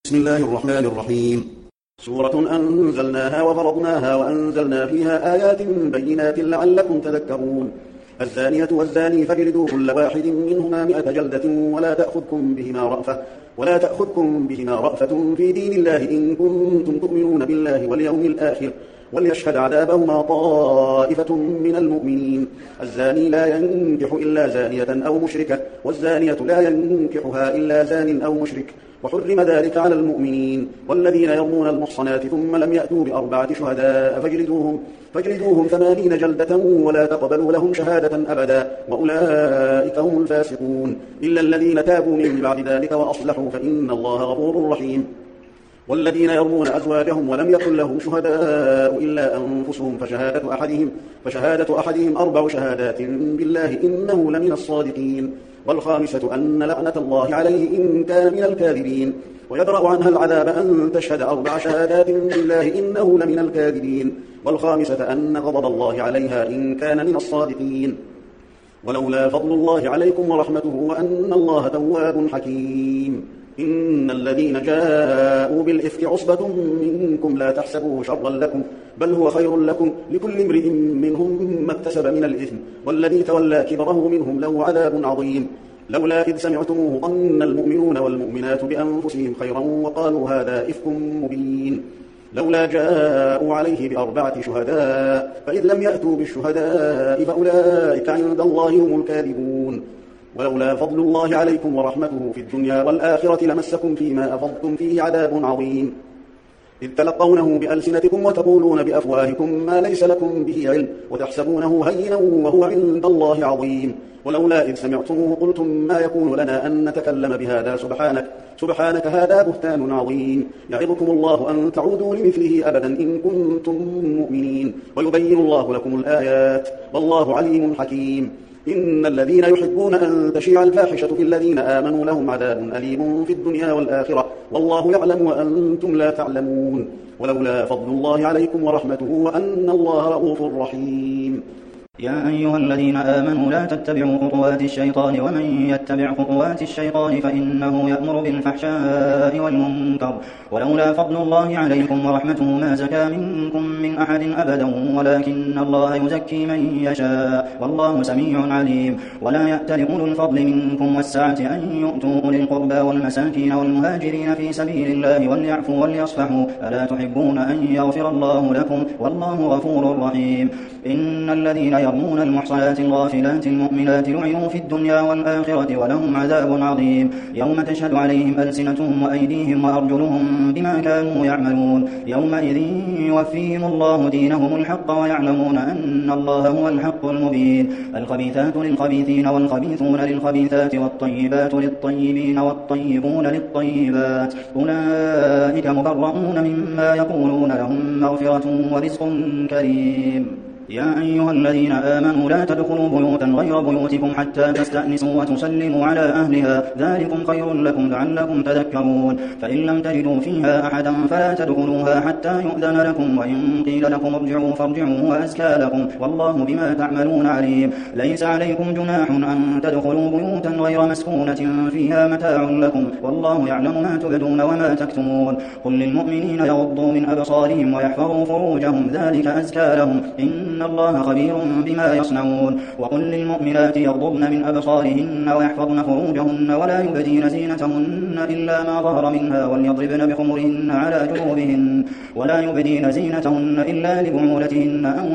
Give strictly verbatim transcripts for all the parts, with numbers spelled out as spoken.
بسم الله الرحمن الرحيم. سورة أنزلناها وفرضناها وأنزلنا فيها آيات بينات لعلكم تذكرون. الزانية والزاني فاجلدوا كل واحد منهما مئة جلدة ولا تأخذكم بهما رأفة ولا تأخذكم بهما رأفة في دين الله إن كنتم تؤمنون بالله واليوم الآخر وليشهد عذابهما طائفة من المؤمنين. الزاني لا ينكح إلا زانية أو مشركة والزانية لا ينكحها إلا زان أو مشرك وحرم ذلك على المؤمنين. والذين يرمون المحصنات ثم لم يأتوا بأربعة شهداء فاجلدوهم, فاجلدوهم ثمانين جلدة ولا تقبلوا لهم شهادة أبدا وأولئك هم الفاسقون إلا الذين تابوا من بعد ذلك وأصلحوا فإن الله غفور رحيم. والذين يرمون أزواجهم ولم يكن لهم شهداء إلا أنفسهم فشهادة أحدهم, فشهادة أحدهم أربع شهادات بالله إنه لمن الصادقين. والخامسة أن لعنة الله عليه إن كان من الكاذبين ويدرأ عنها العذاب أن تشهد أربع شهادات بالله إنه لمن الكاذبين. والخامسة أن غضب الله عليها إن كان من الصادقين. ولولا فضل الله عليكم ورحمته وأن الله تواب حكيم. إن الذين جاءوا بالإفك عصبة منكم لا تحسبوه شرا لكم بل هو خير لكم لكل امرئ منهم ما اكتسب من الإثم والذي تولى كبره منهم له عذاب عظيم. لولا إذ سمعتموه ظن المؤمنون والمؤمنات بأنفسهم خيرا وقالوا هذا إفك مبين. لولا جاءوا عليه بأربعة شهداء فإذ لم يأتوا بالشهداء فأولئك عند الله هم الكاذبون. ولولا فضل الله عليكم ورحمته في الدنيا والآخرة لمسكم فيما أفضتم فيه عذاب عظيم إذ تلقونه بألسنتكم وتقولون بأفواهكم ما ليس لكم به علم وتحسبونه هينا وهو عند الله عظيم. ولولا إذ سمعتموه قلتم ما يكون لنا أن نتكلم بهذا سبحانك, سبحانك هذا بهتان عظيم. يعظكم الله أن تعودوا لمثله أبدا إن كنتم مؤمنين ويبين الله لكم الآيات والله عليم حكيم. إن الذين يحبون أن تشيع الفاحشة في الذين آمنوا لهم عذاب أليم في الدنيا والآخرة والله يعلم وأنتم لا تعلمون. ولولا فضل الله عليكم ورحمته وأن الله رؤوف رحيم. يا أيها الذين آمنوا لا تتبعوا خطوات الشيطان ومن يتبع خطوات الشيطان فإنه يأمر بالفحشاء والمنكر ولولا فضل الله عليكم ورحمته ما زكى منكم من أحد أبدا ولكن الله يزكي من يشاء والله سميع عليم. ولا يأتل أولو الفضل منكم والسعة أن يؤتوا أولي القربى والمساكين والمهاجرين في سبيل الله وليعفوا وليصفحوا ألا تحبون أن يغفر الله لكم والله غفور رحيم. إن الذين يرمون المحصنات الغافلات المؤمنات لعنوا في الدنيا والآخرة ولهم عذاب عظيم يوم تشهد عليهم ألسنتهم وأيديهم وأرجلهم بما كانوا يعملون يومئذ يوفيهم الله دينهم الحق ويعلمون أن الله هو الحق المبين. الخبيثات للخبيثين والخبيثون للخبيثات والطيبات للطيبين والطيبون للطيبات أولئك مبرؤون مما يقولون لهم مغفرة ورزق كريم. يا أيها الذين آمنوا لا تدخلوا بيوتا غير بيوتكم حتى تستأنسوا وتسلموا على أهلها ذلكم خير لكم لعلكم تذكرون. فإن لم تجدوا فيها أحدا فلا تدخلوها حتى يؤذن لكم وإن قيل لكم ارجعوا فارجعوا وأزكى لكم والله بما تعملون عليم. ليس عليكم جناح أن تدخلوا بيوتا غير مسكونة فيها متاع لكم والله يعلم ما تبدون وما تكتمون. قل للمؤمنين يغضوا من أبصارهم ويحفظوا فروجهم ذلك أزكى لهم إن الله خبير بما يصنعون. وقل للمؤمنات يغضضن من أبصارهن ويحفظن فروجهن ولا يبدين زينتهن إلا ما ظهر منها وليضربن بخمرهن على جنوبهن ولا يبدين زينتهن إلا لبعولتهن أو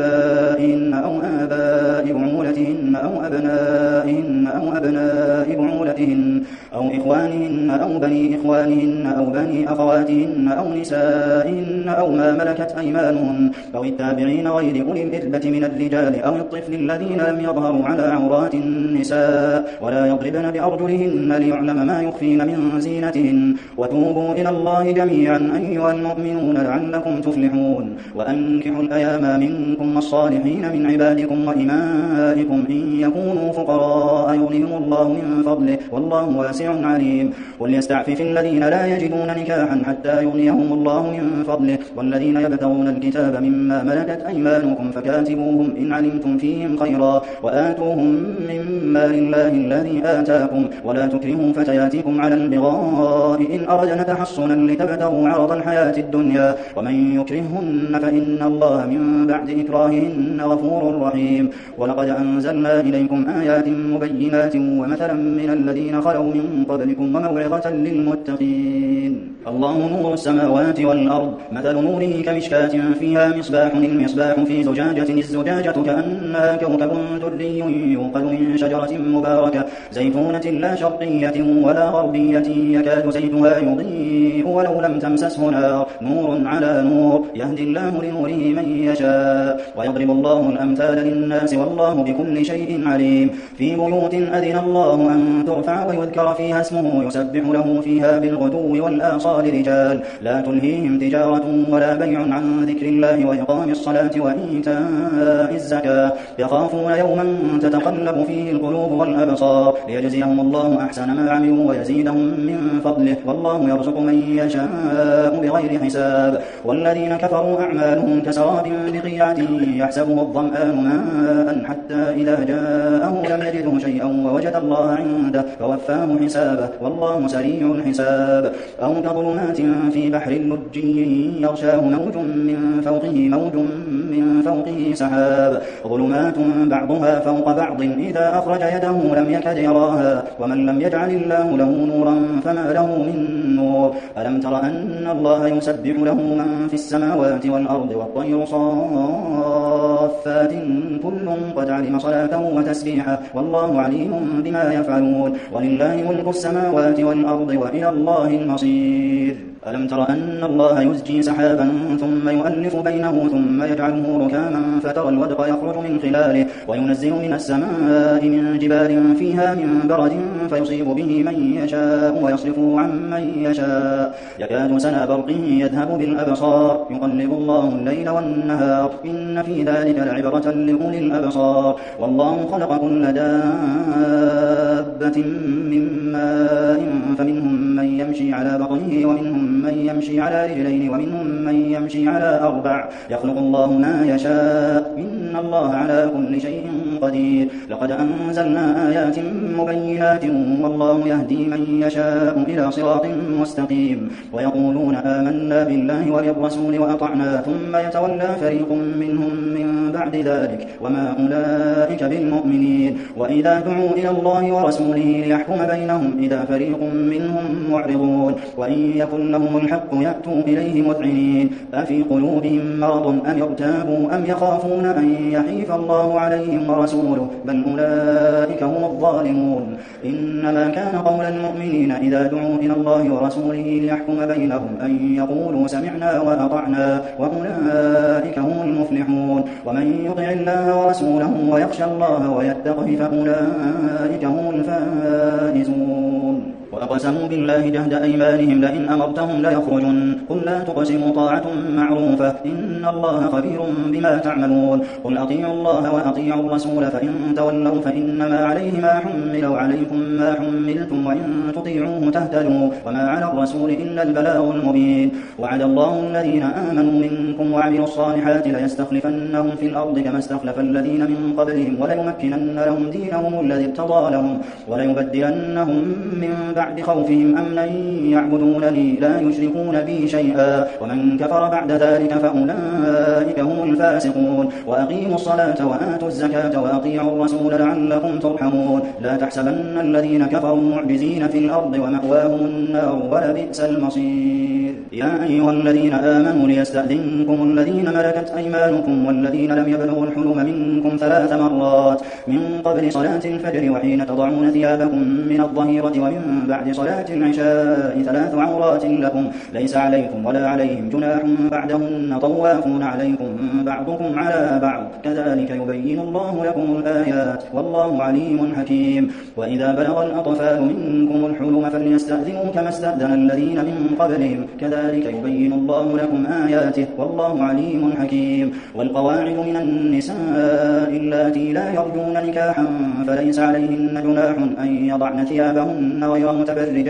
آبائهن أو آباء بعولتهن أو أبنائهن أو أبناء بعولتهن أو إخوانهن أو بني إخوانهن أو بني أخواتهن أو نسائهن أو ما ملكت أيمانهن أو التابعين غير أولي الإربة من الرجال أو الطفل الذين لم يظهروا على عورات النساء ولا يضربن بأرجلهن ليعلم ما يخفين من زينتهن. وتوبوا إلى الله جميعا أيها المؤمنون لعلكم تفلحون. وأنكحوا الأيام منكم والصالحين من عبادكم وإمائكم إن يكونوا فقراء يغنيهم الله من فضله والله واسع عليم. وليستعفف الذين لا يجدون نكاحا حتى يغنيهم الله من فضله والذين يبتغون الكتاب مما ملكت أيمانكم لكم فكاتبوهم إن علمتم فيهم خيرا وآتوهم من مال الله الذي آتاكم ولا تكرهوا فتياتكم على البغاء إن أردنا تحصنا لتبتغوا عرض الحياة الدنيا ومن يكرهن فإن الله من بعد إكراههن غفور رحيم. ولقد أنزلنا إليكم آيات مبينات ومثلا من الذين خلوا من قبلكم وموعظة للمتقين. الله نور السماوات والأرض مثل نوره كمشكاة فيها مصباح المصباح في زجاجة الزجاجة كأنها كوكب دري يوقد من شجرة مباركة زيتونة لا شرقية ولا غربية يكاد زيتها يضيء ولو لم تمسسه نار نور على نور يهدي الله لنوره من يشاء ويضرب الله الأمثال للناس والله بكل شيء عليم. في بيوت أذن الله أن ترفع ويذكر فيها اسمه يسبح له فيها بالغدو والآصال رجال لا تلهيهم تجارة ولا بيع عن ذكر الله وإقام الصلاة وإيتاء الزكاة يخافون يوما تتقلب فيه القلوب والأبصار ليجزيهم الله أحسن ما عملوا ويزيدهم من فضله والله يرزق من يشاء بغير حساب. والذين كفروا أعمالهم كسراب بقيعة يحسبه الظمآن ماء حتى إذا جاءه لم يجده شيئا ووجد الله عنده فوفاه حسابه والله سريع الحساب. أو كظلمات في بحر لجي يغشاه موج من فوقه موج من فوقه سحاب ظلمات بعضها فوق بعض إذا أخرج يده لم يكد يراها ومن لم يجعل الله له نورا فما له من نور. ألم تر أن الله يسبح له من في السماوات والأرض والطير صافات كل قد علم صلاته وتسبيحه والله عليم بما يفعلون ولله ملك السماوات والأرض وإلى الله المصير. ألم تر أن الله يزجي سحابا ثم يؤلف بينه ثم يجعله ركاما فترى الودق يخرج من خلاله وينزل من السماء من جبال فيها من برد فيصيب به من يشاء ويصرفه عن من يشاء يكاد سنا برقه يذهب بالأبصار يقلب الله الليل والنهار إن في ذلك لعبرة لأولي الأبصار. والله خلق كل دابة من ماء فمنهم من يمشي على بطنه ومنهم من يمشي على رجلين ومنهم من يمشي على أربع يخلق الله ما يشاء إن الله على كل شيء قدير. لقد أنزلنا آيات مبينات والله يهدي من يشاء إلى صراط مستقيم. ويقولون آمنا بالله وبالرسول وأطعنا ثم يتولى فريق منهم من بعد ذلك وما أولئك بالمؤمنين. وإذا دعوا إلى الله ورسوله ليحكم بينهم إذا فريق منهم معرضون وإن يكن لهم الحق يأتوا إليه مذعنين أفي قلوبهم مرض أم يرتابوا أم يخافون أن يحيف الله عليهم ورسوله بل أولئك هم الظالمون. إنما كان قول المؤمنين إذا دعوا إلى الله ورسوله ليحكم بينهم أن يقولوا سمعنا وأطعنا وأولئك هم المفلحون. ومن يطع الله ورسوله ويخشى الله ويتقه فأولئك هم الفائزون. وأقسموا بالله جهد أيمانهم لئن أمرتهم ليخرجن قل لا تقسموا طاعة معروفة إن الله خبير بما تعملون. قل أطيعوا الله وأطيعوا الرسول فإن تولوا فإنما عليه ما حمل وعليكم ما حملتم وإن تطيعوه تهتدوا وما على الرسول إلا البلاغ المبين. وعد الله الذين آمنوا منكم وعملوا الصالحات ليستخلفنهم في الأرض كما استخلف الذين من قبلهم وليمكنن لهم دينهم الذي ارتضى لهم وليبدلنهم من بعد خوفهم أمنا يعبدونني لا يشركون بي شيئا ومن كفر بعد ذلك فأولئك هم الفاسقون. وأقيموا الصلاة وآتوا الزكاة وأطيعوا الرسول لعلكم ترحمون. لا تحسبن الذين كفروا معجزين في الأرض ومأواهم النار ولبئس المصير. يا أيها الذين آمنوا ليستأذنكم الذين ملكت أيمانكم والذين لم يبلغوا الحلم منكم ثلاث مرات من قبل صلاة الفجر وحين تضعون ثيابكم من الظهيرة ومن بعد صلاة العشاء ثلاث عورات لكم ليس عليكم ولا عليهم جناح بعدهن طوافون عليكم بعضكم على بعض كذلك يبين الله لكم الآيات والله عليم حكيم. وإذا بلغ الأطفال منكم الحلم فليستأذنوا كما استأذن الذين من قبلهم كذلك يبين الله لكم آياته والله عليم حكيم. والقواعد من النساء اللاتي لا يرجون نكاحا فليس عليهن جناح أن يضعن ثيابهن غير متبرجات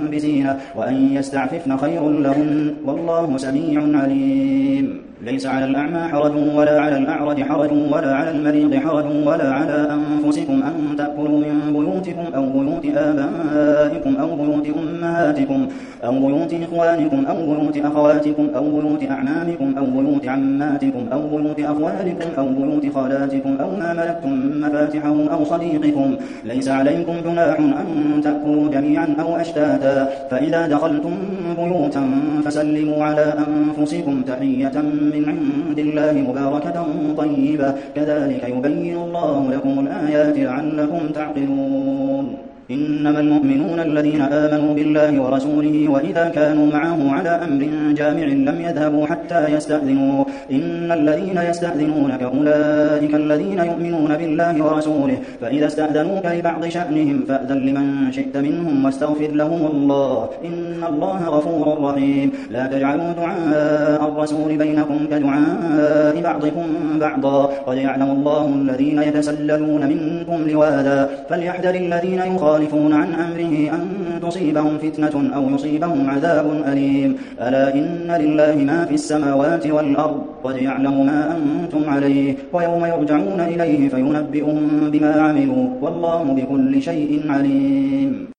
بزينة وأن يستعففن خير لهن والله سميع عليم. ليس على الأعمى حرج ولا على الأعرج حرج ولا على المريض حرج ولا على أنفسكم أن تأكلوا من بيوتكم أو بيوت آبائكم أو بيوت أمهاتكم أو بيوت إخوانكم أو بيوت أخواتكم أو بيوت أعمامكم أو بيوت عماتكم أو بيوت أخوالكم أو بيوت خالاتكم أو ما ملكتم مفاتحه أو صديقكم. ليس عليكم جناح أن تأكلوا جميعا أو أشتاتا، فإذا دخلتم بيوتا فسلموا على أنفسكم تحية من عند الله مباركة طيبة، كذلك يبين الله لكم الآيات لعلكم تعقلون. إنما المؤمنون الذين آمنوا بالله ورسوله وإذا كانوا معه على أمر جامع لم يذهبوا حتى يستأذنوا. إن الذين يستأذنونك أولئك الذين يؤمنون بالله ورسوله، فإذا استأذنوك لبعض شأنهم فأذن لمن شئت منهم واستغفر لهم الله إن الله غفور رحيم. لا تجعلوا دعاء الرسول بينكم كدعاء بعضكم بعضا، قد يعلم الله الذين يتسللون منكم لواذا، فليحذر الذين يخالفون يخالفون عن أمره أن تصيبهم فتنة أو يصيبهم عذاب أليم. ألا إن لله ما في السماوات والأرض، قد يعلم ما أنتم عليه، ويوم يرجعون إليه فينبئهم بما عملوا، والله بكل شيء عليم.